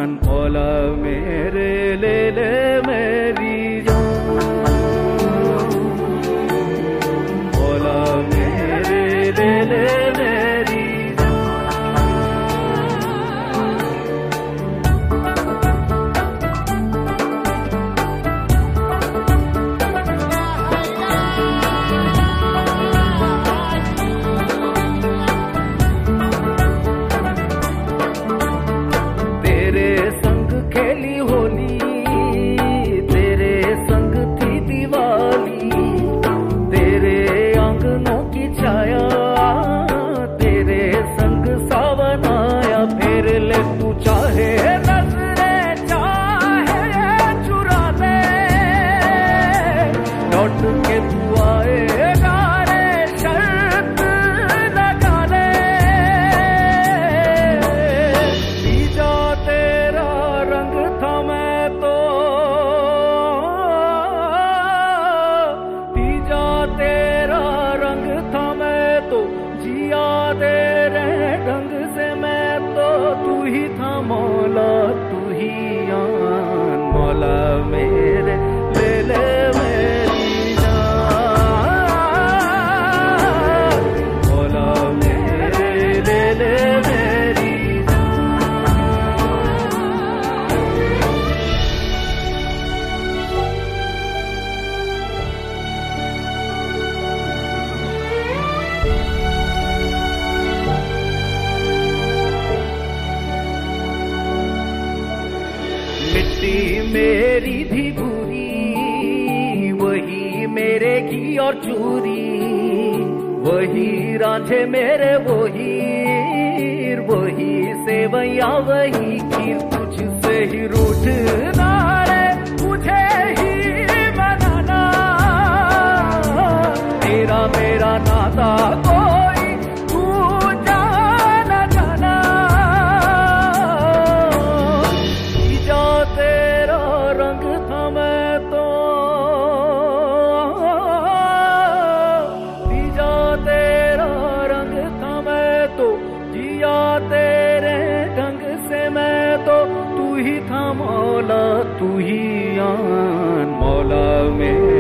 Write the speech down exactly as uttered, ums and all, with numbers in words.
जान, मौला मेरे ले ले मेरी जान, मौला मेरे ले ले मेरी मौला तू ही आन, मौला मेरे ले ले मेरी जान, मौला मेरे ले ले मेरी मिट्टी मेरी थी भूरी, वही मेरे घी और चूरी, वही रांझे मेरे वही वही सेवैया वही खीर, तुझसे ही रूठना रे मुझे ही मनाना, तेरा मेरा नाता कोई तू जाना जाना, तेरा रंग था मैं तो, तीजा तेरा रंग था मैं तो, जिया तेरे ढंग से मैं तो, तू ही था मौला तू ही आन, मौला मेरे